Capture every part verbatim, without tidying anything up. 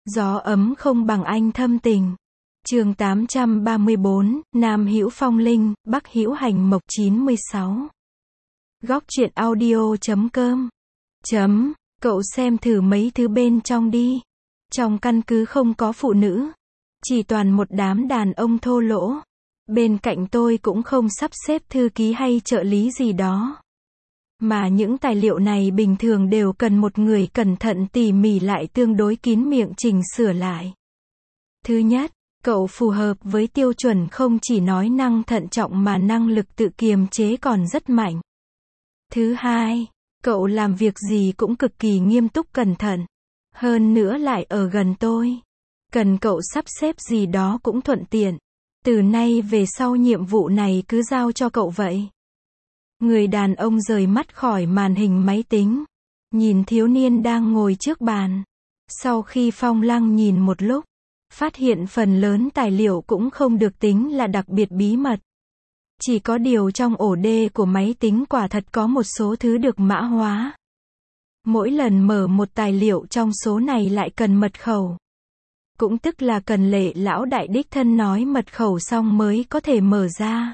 Gió ấm không bằng anh thâm tình. Chương tám trăm ba mươi bốn, Nam hữu phong linh, Bắc hữu hành mộc chín mươi sáu. Góc truyện audio chấm com. Chấm, cậu xem thử mấy thứ bên trong đi. Trong căn cứ không có phụ nữ, chỉ toàn một đám đàn ông thô lỗ. Bên cạnh tôi cũng không sắp xếp thư ký hay trợ lý gì đó. Mà những tài liệu này bình thường đều cần một người cẩn thận tỉ mỉ lại tương đối kín miệng chỉnh sửa lại. Thứ nhất, cậu phù hợp với tiêu chuẩn không chỉ nói năng thận trọng mà năng lực tự kiềm chế còn rất mạnh. Thứ hai, cậu làm việc gì cũng cực kỳ nghiêm túc cẩn thận. Hơn nữa lại ở gần tôi. Cần cậu sắp xếp gì đó cũng thuận tiện. Từ nay về sau nhiệm vụ này cứ giao cho cậu vậy. Người đàn ông rời mắt khỏi màn hình máy tính. Nhìn thiếu niên đang ngồi trước bàn. Sau khi Phong Lăng nhìn một lúc, phát hiện phần lớn tài liệu cũng không được tính là đặc biệt bí mật. Chỉ có điều trong ổ đê của máy tính quả thật có một số thứ được mã hóa. Mỗi lần mở một tài liệu trong số này lại cần mật khẩu. Cũng tức là cần Lệ lão đại đích thân nói mật khẩu xong mới có thể mở ra.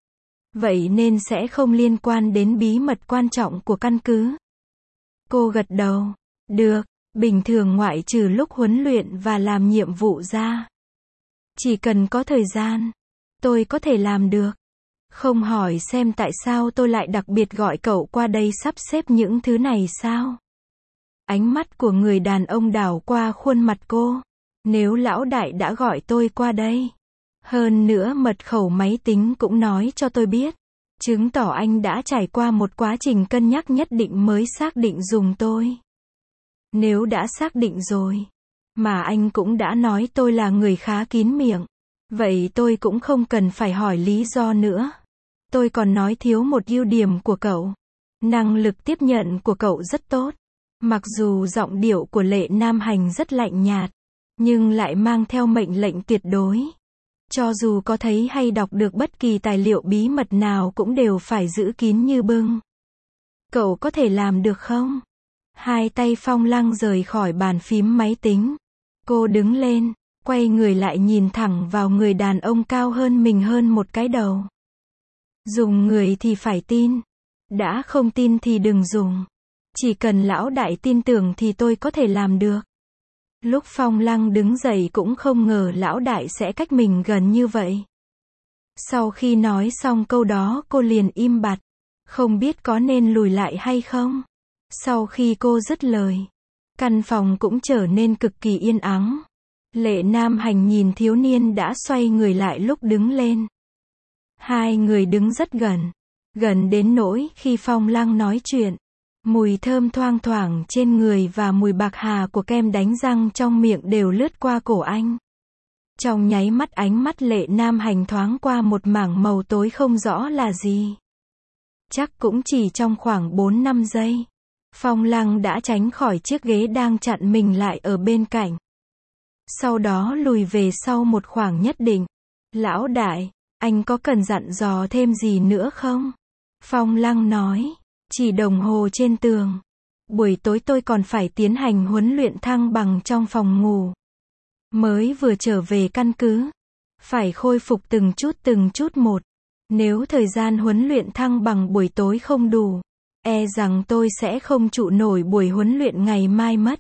Vậy nên sẽ không liên quan đến bí mật quan trọng của căn cứ. Cô gật đầu. Được, bình thường ngoại trừ lúc huấn luyện và làm nhiệm vụ ra. Chỉ cần có thời gian, tôi có thể làm được. Không hỏi xem tại sao tôi lại đặc biệt gọi cậu qua đây sắp xếp những thứ này sao? Ánh mắt của người đàn ông đảo qua khuôn mặt cô. Nếu lão đại đã gọi tôi qua đây, hơn nữa mật khẩu máy tính cũng nói cho tôi biết, chứng tỏ anh đã trải qua một quá trình cân nhắc nhất định mới xác định dùng tôi. Nếu đã xác định rồi, mà anh cũng đã nói tôi là người khá kín miệng, vậy tôi cũng không cần phải hỏi lý do nữa. Tôi còn nói thiếu một ưu điểm của cậu. Năng lực tiếp nhận của cậu rất tốt. Mặc dù giọng điệu của Lệ Nam Hành rất lạnh nhạt, nhưng lại mang theo mệnh lệnh tuyệt đối. Cho dù có thấy hay đọc được bất kỳ tài liệu bí mật nào cũng đều phải giữ kín như bưng. Cậu có thể làm được không? Hai tay Phong Lăng rời khỏi bàn phím máy tính. Cô đứng lên, quay người lại nhìn thẳng vào người đàn ông cao hơn mình hơn một cái đầu. Dùng người thì phải tin. Đã không tin thì đừng dùng. Chỉ cần lão đại tin tưởng thì tôi có thể làm được. Lúc Phong Lăng đứng dậy cũng không ngờ lão đại sẽ cách mình gần như vậy. Sau khi nói xong câu đó cô liền im bặt. Không biết có nên lùi lại hay không. Sau khi cô dứt lời, căn phòng cũng trở nên cực kỳ yên ắng. Lệ Nam Hành nhìn thiếu niên đã xoay người lại lúc đứng lên. Hai người đứng rất gần. Gần đến nỗi khi Phong Lăng nói chuyện, mùi thơm thoang thoảng trên người và mùi bạc hà của kem đánh răng trong miệng đều lướt qua cổ anh. Trong nháy mắt ánh mắt Lệ Nam Hành thoáng qua một mảng màu tối không rõ là gì. Chắc cũng chỉ trong khoảng bốn năm giây. Phong Lăng đã tránh khỏi chiếc ghế đang chặn mình lại ở bên cạnh. Sau đó lùi về sau một khoảng nhất định. Lão đại, anh có cần dặn dò thêm gì nữa không? Phong Lăng nói. Chỉ đồng hồ trên tường. Buổi tối tôi còn phải tiến hành huấn luyện thăng bằng trong phòng ngủ. Mới vừa trở về căn cứ. Phải khôi phục từng chút từng chút một. Nếu thời gian huấn luyện thăng bằng buổi tối không đủ, e rằng tôi sẽ không trụ nổi buổi huấn luyện ngày mai mất.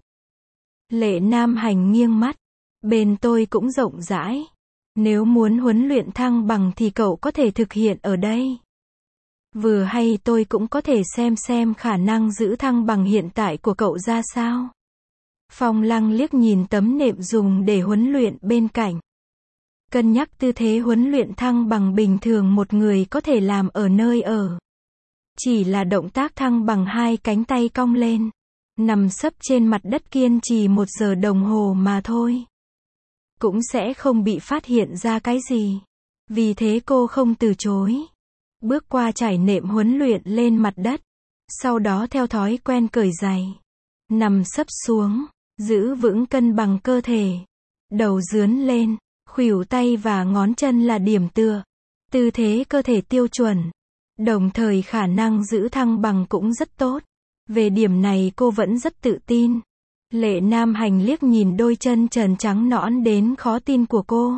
Lệ Nam Hành nghiêng mắt. Bên tôi cũng rộng rãi. Nếu muốn huấn luyện thăng bằng thì cậu có thể thực hiện ở đây. Vừa hay tôi cũng có thể xem xem khả năng giữ thăng bằng hiện tại của cậu ra sao. Phong Lăng liếc nhìn tấm nệm dùng để huấn luyện bên cạnh. Cân nhắc tư thế huấn luyện thăng bằng bình thường một người có thể làm ở nơi ở. Chỉ là động tác thăng bằng hai cánh tay cong lên. Nằm sấp trên mặt đất kiên trì một giờ đồng hồ mà thôi. Cũng sẽ không bị phát hiện ra cái gì. Vì thế cô không từ chối. Bước qua trải nệm huấn luyện lên mặt đất. Sau đó theo thói quen cởi giày. Nằm sấp xuống. Giữ vững cân bằng cơ thể. Đầu dướn lên. Khuỷu tay và ngón chân là điểm tựa. Tư thế cơ thể tiêu chuẩn. Đồng thời khả năng giữ thăng bằng cũng rất tốt. Về điểm này cô vẫn rất tự tin. Lệ Nam Hành liếc nhìn đôi chân trần trắng nõn đến khó tin của cô.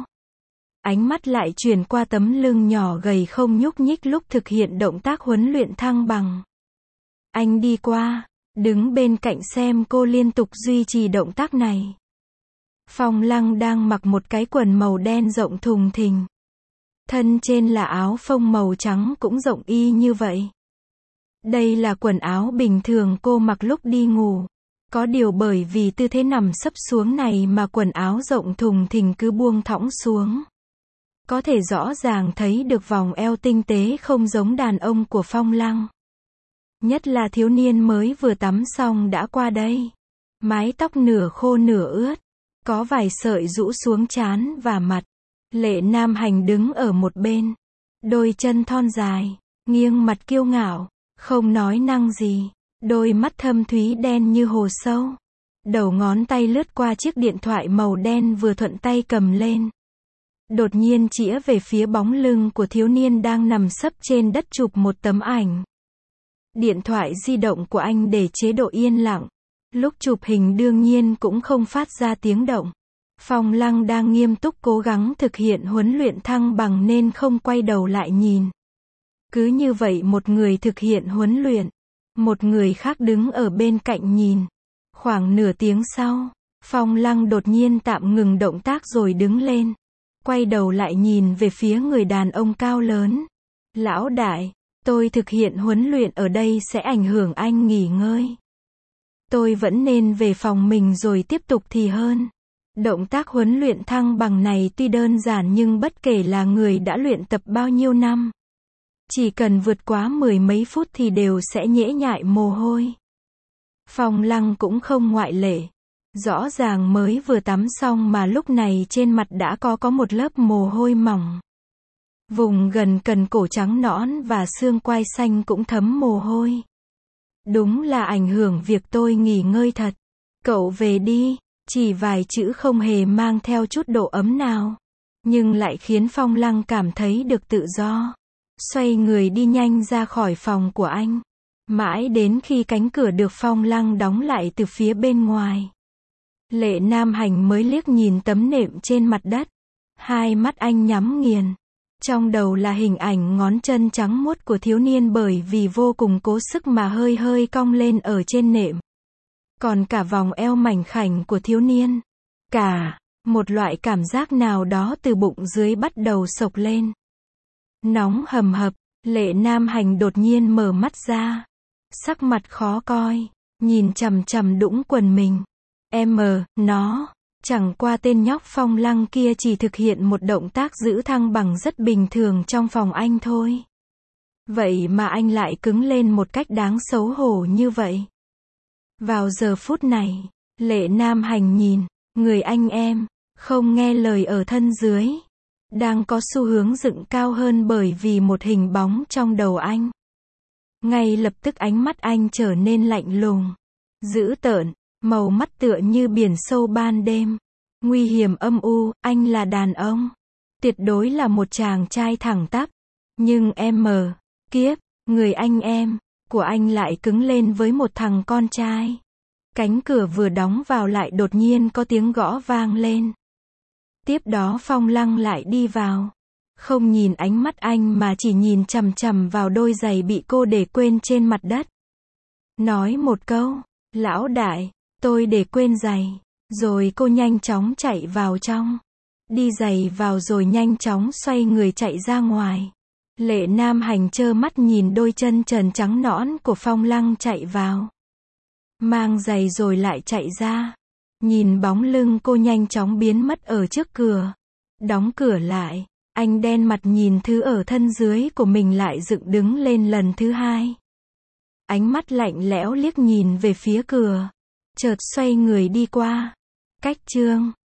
Ánh mắt lại chuyển qua tấm lưng nhỏ gầy không nhúc nhích lúc thực hiện động tác huấn luyện thăng bằng. Anh đi qua, đứng bên cạnh xem cô liên tục duy trì động tác này. Phong Lăng đang mặc một cái quần màu đen rộng thùng thình. Thân trên là áo phông màu trắng cũng rộng y như vậy. Đây là quần áo bình thường cô mặc lúc đi ngủ. Có điều bởi vì tư thế nằm sấp xuống này mà quần áo rộng thùng thình cứ buông thõng xuống. Có thể rõ ràng thấy được vòng eo tinh tế không giống đàn ông của Phong Lăng. Nhất là thiếu niên mới vừa tắm xong đã qua đây. Mái tóc nửa khô nửa ướt. Có vài sợi rũ xuống trán và mặt. Lệ Nam Hành đứng ở một bên. Đôi chân thon dài, nghiêng mặt kiêu ngạo, không nói năng gì. Đôi mắt thâm thúy đen như hồ sâu. Đầu ngón tay lướt qua chiếc điện thoại màu đen vừa thuận tay cầm lên. Đột nhiên chĩa về phía bóng lưng của thiếu niên đang nằm sấp trên đất chụp một tấm ảnh. Điện thoại di động của anh để chế độ yên lặng. Lúc chụp hình đương nhiên cũng không phát ra tiếng động. Phong Lăng đang nghiêm túc cố gắng thực hiện huấn luyện thăng bằng nên không quay đầu lại nhìn. Cứ như vậy một người thực hiện huấn luyện. Một người khác đứng ở bên cạnh nhìn. Khoảng nửa tiếng sau, Phong Lăng đột nhiên tạm ngừng động tác rồi đứng lên. Quay đầu lại nhìn về phía người đàn ông cao lớn. Lão đại, tôi thực hiện huấn luyện ở đây sẽ ảnh hưởng anh nghỉ ngơi. Tôi vẫn nên về phòng mình rồi tiếp tục thì hơn. Động tác huấn luyện thăng bằng này tuy đơn giản nhưng bất kể là người đã luyện tập bao nhiêu năm. Chỉ cần vượt quá mười mấy phút thì đều sẽ nhễ nhại mồ hôi. Phong Lăng cũng không ngoại lệ. Rõ ràng mới vừa tắm xong mà lúc này trên mặt đã có có một lớp mồ hôi mỏng. Vùng gần cần cổ trắng nõn và xương quai xanh cũng thấm mồ hôi. Đúng là ảnh hưởng việc tôi nghỉ ngơi thật. Cậu về đi, chỉ vài chữ không hề mang theo chút độ ấm nào. Nhưng lại khiến Phong Lăng cảm thấy được tự do. Xoay người đi nhanh ra khỏi phòng của anh. Mãi đến khi cánh cửa được Phong Lăng đóng lại từ phía bên ngoài. Lệ Nam Hành mới liếc nhìn tấm nệm trên mặt đất. Hai mắt anh nhắm nghiền. Trong đầu là hình ảnh ngón chân trắng muốt của thiếu niên bởi vì vô cùng cố sức mà hơi hơi cong lên ở trên nệm. Còn cả vòng eo mảnh khảnh của thiếu niên. Cả, một loại cảm giác nào đó từ bụng dưới bắt đầu sộc lên. Nóng hầm hập, Lệ Nam Hành đột nhiên mở mắt ra. Sắc mặt khó coi, nhìn chằm chằm đũng quần mình. Em, nó, chẳng qua tên nhóc Phong Lăng kia chỉ thực hiện một động tác giữ thăng bằng rất bình thường trong phòng anh thôi. Vậy mà anh lại cứng lên một cách đáng xấu hổ như vậy. Vào giờ phút này, Lệ Nam Hành nhìn, người anh em, không nghe lời ở thân dưới. Đang có xu hướng dựng cao hơn bởi vì một hình bóng trong đầu anh. Ngay lập tức ánh mắt anh trở nên lạnh lùng, dữ tợn, màu mắt tựa như biển sâu ban đêm. Nguy hiểm âm u, anh là đàn ông. Tuyệt đối là một chàng trai thẳng tắp. Nhưng em mờ, kiếp, người anh em, của anh lại cứng lên với một thằng con trai. Cánh cửa vừa đóng vào lại đột nhiên có tiếng gõ vang lên. Tiếp đó Phong Lăng lại đi vào. Không nhìn ánh mắt anh mà chỉ nhìn chằm chằm vào đôi giày bị cô để quên trên mặt đất. Nói một câu, lão đại, tôi để quên giày. Rồi cô nhanh chóng chạy vào trong. Đi giày vào rồi nhanh chóng xoay người chạy ra ngoài. Lệ Nam Hành trơ mắt nhìn đôi chân trần trắng nõn của Phong Lăng chạy vào. Mang giày rồi lại chạy ra. Nhìn bóng lưng cô nhanh chóng biến mất ở trước cửa. Đóng cửa lại. Anh đen mặt nhìn thứ ở thân dưới của mình lại dựng đứng lên lần thứ hai. Ánh mắt lạnh lẽo liếc nhìn về phía cửa. Chợt xoay người đi qua. Cách chương